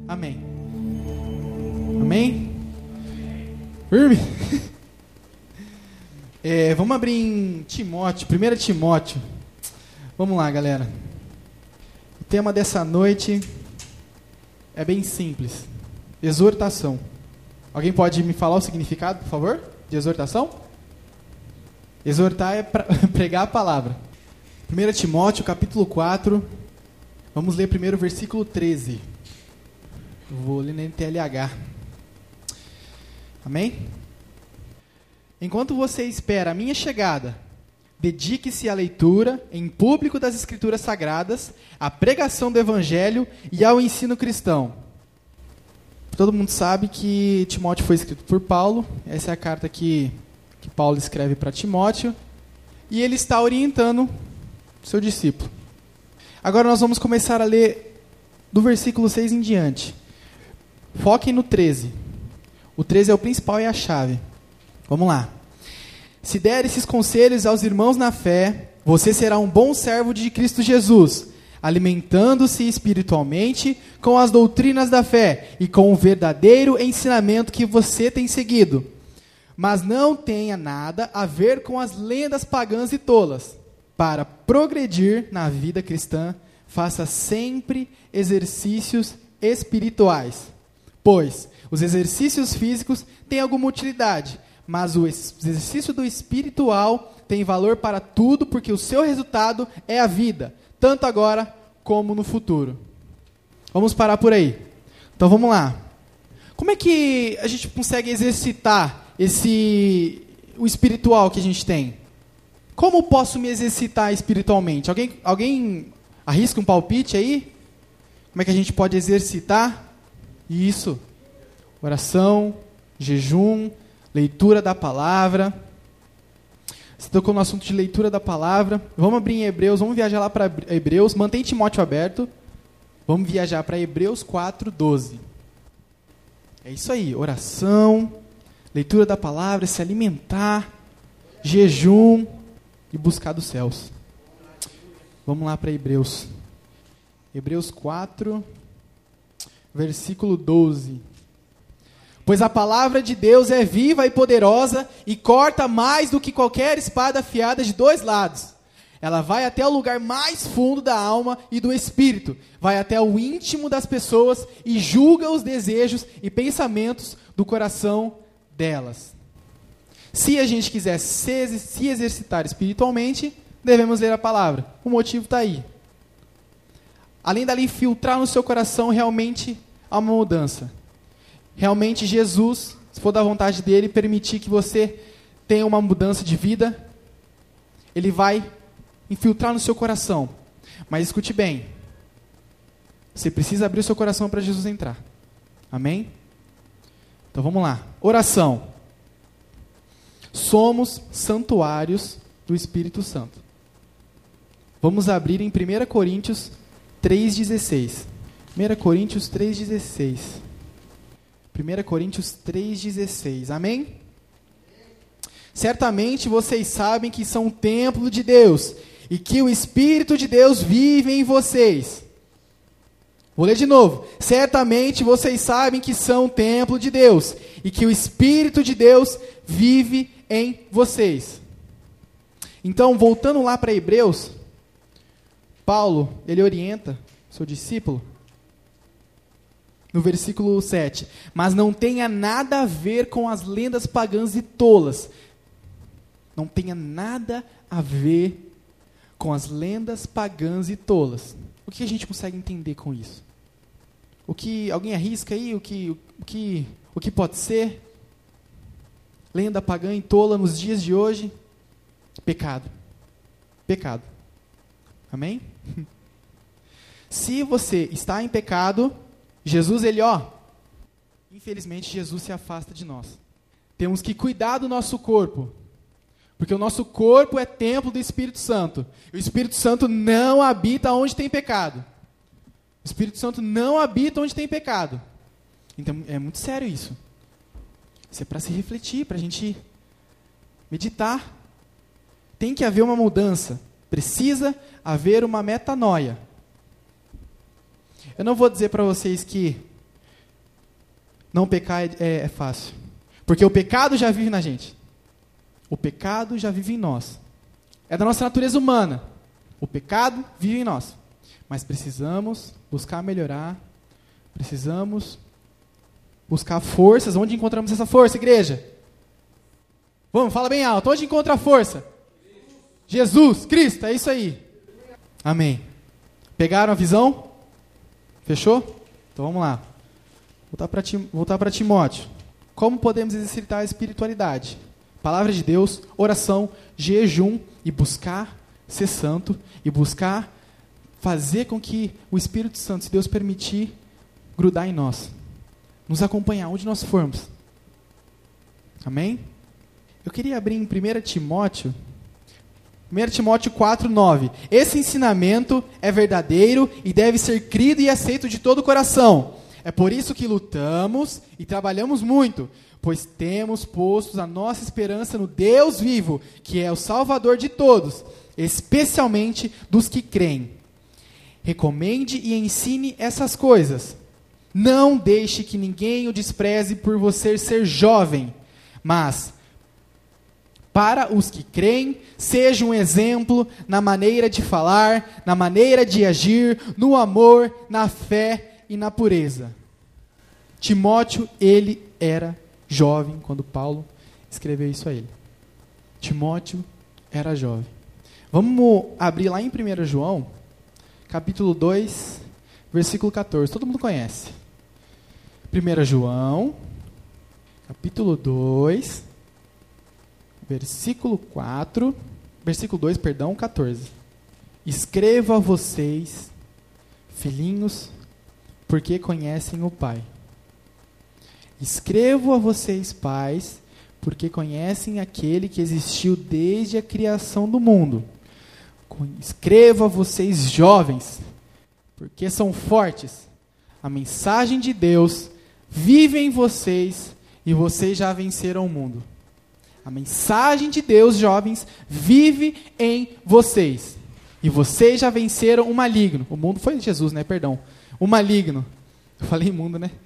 Amém. Amém? Firme? Vamos abrir em Timóteo, 1 Timóteo. Vamos lá, galera. O tema dessa noite é bem simples. Exortação. Alguém pode me falar o significado, por favor, de exortação? Exortar é pregar a palavra. 1 Timóteo, capítulo 4. Vamos ler primeiro o versículo 13. Eu vou ler na NTLH. Amém? Enquanto você espera a minha chegada, dedique-se à leitura em público das Escrituras Sagradas, à pregação do Evangelho e ao ensino cristão. Todo mundo sabe que Timóteo foi escrito por Paulo. Essa é a carta que Paulo escreve para Timóteo. E ele está orientando seu discípulo. Agora nós vamos começar a ler do versículo 6 em diante. Foquem no 13. O 13 é o principal e a chave. Vamos lá. Se der esses conselhos aos irmãos na fé, você será um bom servo de Cristo Jesus, alimentando-se espiritualmente com as doutrinas da fé e com o verdadeiro ensinamento que você tem seguido. Mas não tenha nada a ver com as lendas pagãs e tolas. Para progredir na vida cristã, faça sempre exercícios espirituais. Pois os exercícios físicos têm alguma utilidade, mas o exercício do espiritual tem valor para tudo, porque o seu resultado é a vida, tanto agora como no futuro. Vamos parar por aí. Então vamos lá. Como é que a gente consegue exercitar o espiritual que a gente tem? Como posso me exercitar espiritualmente? Alguém arrisca um palpite aí? Como é que a gente pode exercitar? Isso. Oração, jejum, leitura da palavra. Você tocou no assunto de leitura da palavra. Vamos abrir em Hebreus, vamos viajar lá para Hebreus. Mantém Timóteo aberto. Vamos viajar para Hebreus 4:12. É isso aí, oração, leitura da palavra, se alimentar, jejum e buscar dos céus. Vamos lá para Hebreus. Hebreus 4, versículo 12. Pois a palavra de Deus é viva e poderosa e corta mais do que qualquer espada afiada de dois lados. Ela vai até o lugar mais fundo da alma e do espírito, vai até o íntimo das pessoas e julga os desejos e pensamentos do coração delas. Se a gente quiser se exercitar espiritualmente, devemos ler a palavra. O motivo está aí. Além dali infiltrar no seu coração, realmente há uma mudança. Realmente Jesus, se for da vontade dele, permitir que você tenha uma mudança de vida, ele vai infiltrar no seu coração. Mas escute bem, você precisa abrir o seu coração para Jesus entrar. Amém? Então vamos lá. Oração. Somos santuários do Espírito Santo. Vamos abrir em 1 Coríntios 3,16. 1 Coríntios 3,16. 1 Coríntios 3,16. Amém? Certamente vocês sabem que são um templo de Deus e que o Espírito de Deus vive em vocês. Vou ler de novo. Certamente vocês sabem que são um templo de Deus e que o Espírito de Deus vive em vocês. Então, voltando lá para Hebreus, Paulo, ele orienta seu discípulo no versículo 7. Mas não tenha nada a ver com as lendas pagãs e tolas. Não tenha nada a ver com as lendas pagãs e tolas. O que a gente consegue entender com isso? Alguém arrisca aí o que pode ser? Lenda pagã e tola nos dias de hoje? Pecado. Pecado. Amém? Se você está em pecado, Jesus, infelizmente Jesus se afasta de nós. Temos que cuidar do nosso corpo, porque o nosso corpo é templo do Espírito Santo. O Espírito Santo não habita onde tem pecado. O Espírito Santo não habita onde tem pecado. Então é muito sério isso. Isso é para se refletir, para a gente meditar. Tem que haver uma mudança. Precisa haver uma metanoia. Eu não vou dizer para vocês que não pecar é fácil. Porque o pecado já vive na gente. O pecado já vive em nós. É da nossa natureza humana. O pecado vive em nós. Mas precisamos buscar melhorar. Precisamos buscar forças. Onde encontramos essa força, igreja? Vamos, fala bem alto. Onde encontra a força? Jesus, Cristo, é isso aí. Amém. Pegaram a visão? Fechou? Então vamos lá. Voltar para Timóteo. Como podemos exercitar a espiritualidade? Palavra de Deus, oração, jejum e buscar ser santo e buscar fazer com que o Espírito Santo, se Deus permitir, grudar em nós. Nos acompanhar onde nós formos. Amém? Eu queria abrir em 1 Timóteo 4:9. Esse ensinamento é verdadeiro e deve ser crido e aceito de todo o coração. É por isso que lutamos e trabalhamos muito, pois temos postos a nossa esperança no Deus vivo, que é o Salvador de todos, especialmente dos que creem. Recomende e ensine essas coisas. Não deixe que ninguém o despreze por você ser jovem, mas para os que creem, seja um exemplo na maneira de falar, na maneira de agir, no amor, na fé e na pureza. Timóteo, ele era jovem quando Paulo escreveu isso a ele. Timóteo era jovem. Vamos abrir lá em 1 João, capítulo 2, versículo 14. Todo mundo conhece. 1 João, capítulo 2, versículo 14. Escrevo a vocês, filhinhos, porque conhecem o Pai. Escrevo a vocês, pais, porque conhecem aquele que existiu desde a criação do mundo. Escrevo a vocês, jovens, porque são fortes. A mensagem de Deus vive em vocês e vocês já venceram o mundo. A mensagem de Deus, jovens, vive em vocês. E vocês já venceram o maligno. O mundo foi Jesus, né? Perdão. O maligno. Eu falei imundo, né?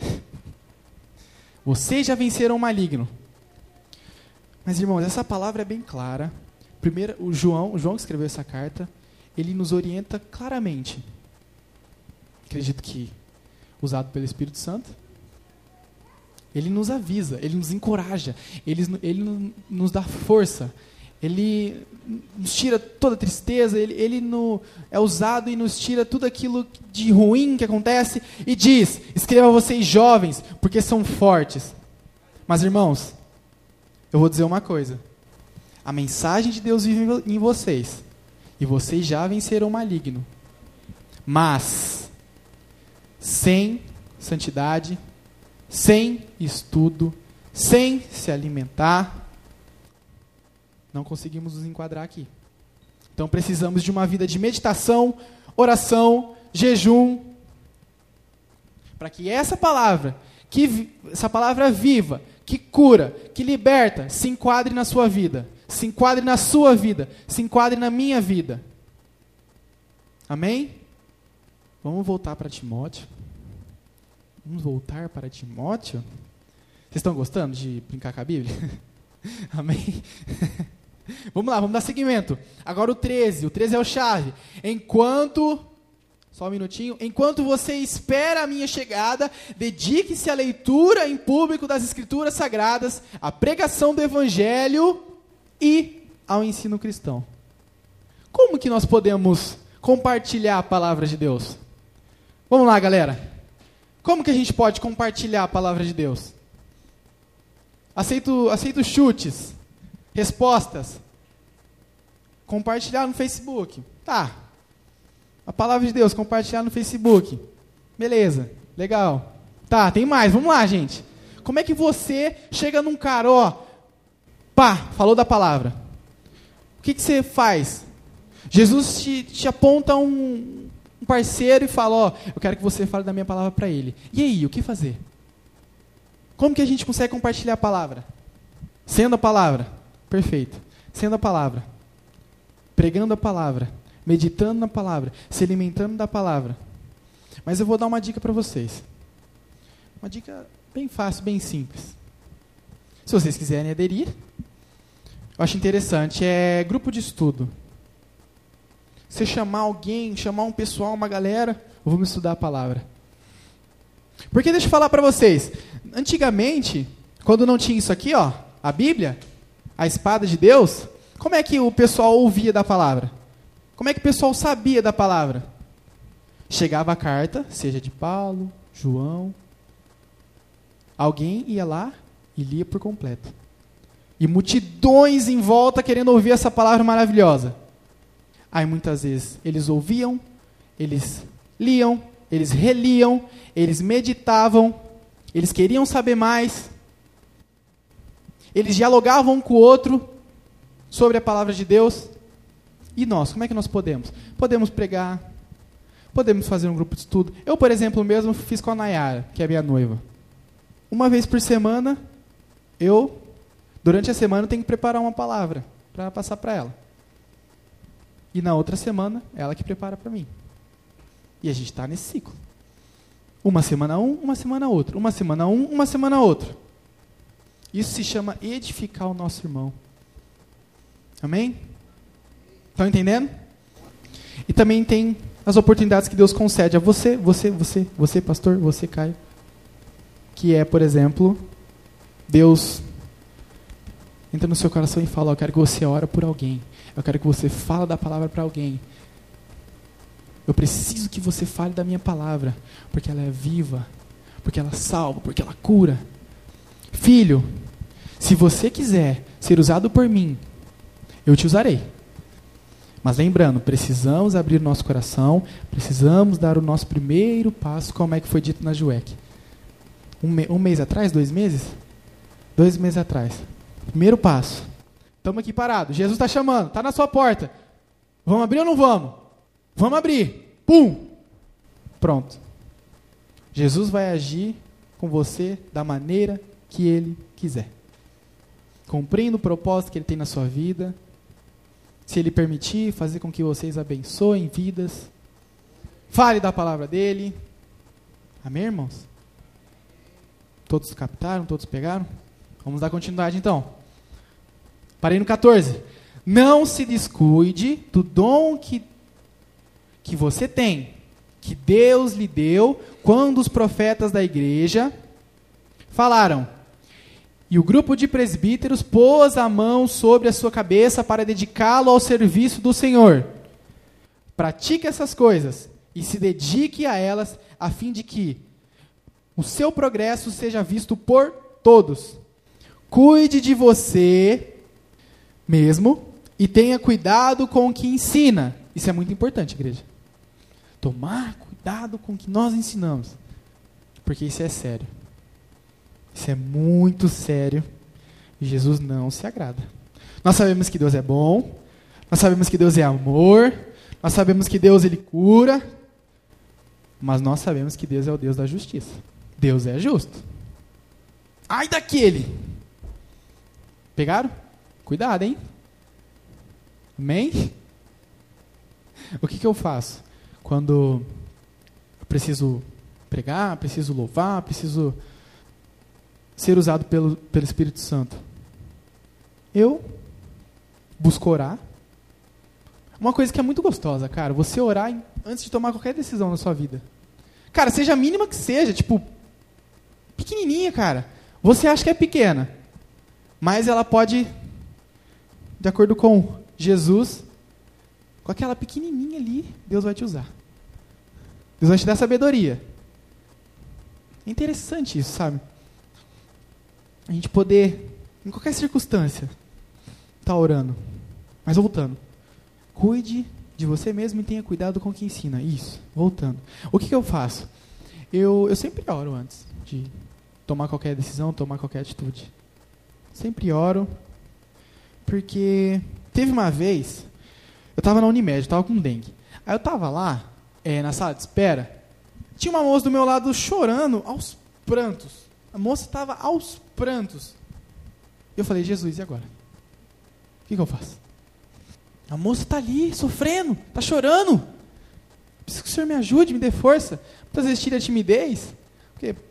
Vocês já venceram o maligno. Mas, irmãos, essa palavra é bem clara. Primeiro, o João que escreveu essa carta, ele nos orienta claramente. Acredito que usado pelo Espírito Santo. Ele nos avisa, ele nos encoraja, ele nos dá força, ele nos tira toda a tristeza, ele é usado e nos tira tudo aquilo de ruim que acontece e diz, escreva vocês jovens, porque são fortes. Mas, irmãos, eu vou dizer uma coisa, a mensagem de Deus vive em vocês, e vocês já venceram o maligno, mas sem santidade, sem estudo, sem se alimentar, não conseguimos nos enquadrar aqui. Então precisamos de uma vida de meditação, oração, jejum, para que essa palavra viva, que cura, que liberta, se enquadre na sua vida, se enquadre na sua vida, se enquadre na minha vida. Amém? Vamos voltar para Timóteo. Vocês estão gostando de brincar com a Bíblia? Amém? Vamos lá, vamos dar seguimento. Agora o 13 é o chave. Só um minutinho. Enquanto você espera a minha chegada, dedique-se à leitura em público das Escrituras Sagradas, à pregação do Evangelho e ao ensino cristão. Como que nós podemos compartilhar a palavra de Deus? Vamos lá, galera. Como que a gente pode compartilhar a palavra de Deus? Aceito chutes, respostas. Compartilhar no Facebook. Tá. A palavra de Deus, compartilhar no Facebook. Beleza, legal. Tá, tem mais, vamos lá, gente. Como é que você chega num cara, falou da palavra. O que você faz? Jesus te aponta um parceiro e fala, eu quero que você fale da minha palavra para ele. E aí, o que fazer? Como que a gente consegue compartilhar a palavra? Sendo a palavra. Perfeito. Sendo a palavra. Pregando a palavra. Meditando na palavra. Se alimentando da palavra. Mas eu vou dar uma dica para vocês. Uma dica Bem fácil, bem simples. Se vocês quiserem aderir, eu acho interessante. É grupo de estudo. Você chamar alguém, chamar um pessoal, uma galera, vamos estudar a palavra. Porque deixa eu falar para vocês. Antigamente, quando não tinha isso aqui, ó, a Bíblia, a espada de Deus, como é que o pessoal ouvia da palavra? Como é que o pessoal sabia da palavra? Chegava a carta, seja de Paulo, João, alguém ia lá e lia por completo. E multidões em volta querendo ouvir essa palavra maravilhosa. Aí muitas vezes eles ouviam, eles liam, eles reliam, eles meditavam, eles queriam saber mais, eles dialogavam um com o outro sobre a palavra de Deus. E nós, como é que nós podemos? Podemos pregar, podemos fazer um grupo de estudo. Eu, por exemplo, mesmo fiz com a Nayara, que é minha noiva. Uma vez por semana, durante a semana, tenho que preparar uma palavra para passar para ela. E na outra semana, ela que prepara para mim. E a gente está nesse ciclo. Uma semana uma semana outra. Uma semana uma semana outra. Isso se chama edificar o nosso irmão. Amém? Estão entendendo? E também tem as oportunidades que Deus concede a você, pastor, você, Caio. Que é, por exemplo, Deus entra no seu coração e fala, eu quero que você ore por alguém. Eu quero que você fale da palavra para alguém. Eu preciso que você fale da minha palavra, porque ela é viva, porque ela salva, porque ela cura. Filho, se você quiser ser usado por mim, eu te usarei. Mas lembrando, precisamos abrir o nosso coração, precisamos dar o nosso primeiro passo, como é que foi dito na JUEC. Um mês atrás, 2 meses? 2 meses atrás. Primeiro passo. Estamos aqui parados. Jesus está chamando, está na sua porta. Vamos abrir ou não vamos? Vamos abrir. Pum! Pronto. Jesus vai agir com você da maneira que Ele quiser. Cumprindo o propósito que Ele tem na sua vida. Se Ele permitir, fazer com que vocês abençoem vidas. Fale da palavra dEle. Amém, irmãos? Todos captaram? Todos pegaram? Vamos dar continuidade então. Parei no 14. Não se descuide do dom que você tem, que Deus lhe deu quando os profetas da igreja falaram. E o grupo de presbíteros pôs a mão sobre a sua cabeça para dedicá-lo ao serviço do Senhor. Pratique essas coisas e se dedique a elas, a fim de que o seu progresso seja visto por todos. Cuide de você mesmo e tenha cuidado com o que ensina. Isso é muito importante, igreja. Tomar cuidado com o que nós ensinamos. Porque isso é sério. Isso é muito sério. E Jesus não se agrada. Nós sabemos que Deus é bom. Nós sabemos que Deus é amor. Nós sabemos que Deus, Ele cura. Mas nós sabemos que Deus é o Deus da justiça. Deus é justo. Ai daquele! Pegaram? Cuidado, hein? Amém? O que eu faço? Quando eu preciso pregar, preciso louvar, preciso ser usado pelo Espírito Santo. Eu busco orar. Uma coisa que é muito gostosa, cara, você orar antes de tomar qualquer decisão na sua vida. Cara, seja a mínima que seja, tipo, pequenininha, cara. Você acha que é pequena, mas ela pode, de acordo com Jesus, com aquela pequenininha ali, Deus vai te usar. Deus vai te dar sabedoria. É interessante isso, sabe? A gente poder, em qualquer circunstância, estar orando. Mas voltando. Cuide de você mesmo e tenha cuidado com o que ensina. Isso, voltando. O que eu faço? Eu sempre oro antes de tomar qualquer decisão, tomar qualquer atitude. Sempre oro, porque teve uma vez, eu estava na Unimed, eu estava com dengue. Aí eu estava lá, na sala de espera, tinha uma moça do meu lado chorando aos prantos. A moça estava aos prantos. Eu falei, Jesus, e agora? O que eu faço? A moça está ali, sofrendo, está chorando. Preciso que o Senhor me ajude, me dê força. Muitas vezes tira a timidez, porque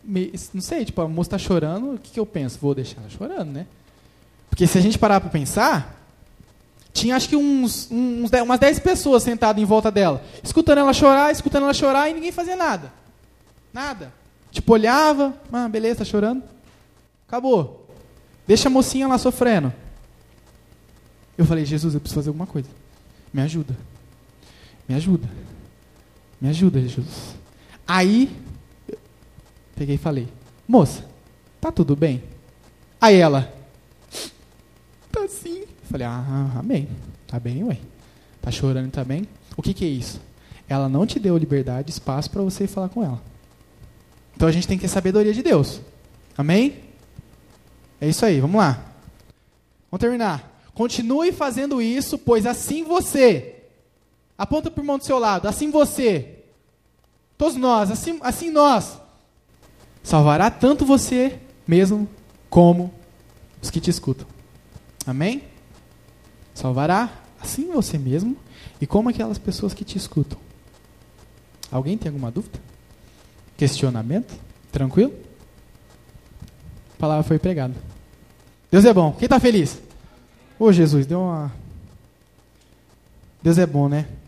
não sei, tipo, a moça está chorando, o que eu penso? Vou deixar ela chorando, né? Porque se a gente parar para pensar, tinha acho que umas 10 pessoas sentadas em volta dela, escutando ela chorar e ninguém fazia nada. Nada. Tipo, olhava, beleza, tá chorando. Acabou. Deixa a mocinha lá sofrendo. Eu falei, Jesus, eu preciso fazer alguma coisa. Me ajuda. Me ajuda. Me ajuda, Jesus. Aí, peguei e falei, moça, tá tudo bem? Aí ela, tá sim. Falei, amém. Tá bem, ué. Tá chorando, tá bem? O que é isso? Ela não te deu liberdade, espaço para você ir falar com ela. Então a gente tem que ter sabedoria de Deus. Amém? É isso aí, vamos lá. Vamos terminar. Continue fazendo isso, pois assim você, aponta para o irmão do seu lado, assim você, todos nós, assim nós, salvará tanto você mesmo como os que te escutam. Amém? Salvará assim você mesmo e como aquelas pessoas que te escutam. Alguém tem alguma dúvida? Questionamento? Tranquilo? A palavra foi pregada. Deus é bom. Quem está feliz? Ô Jesus, Deus é bom, né?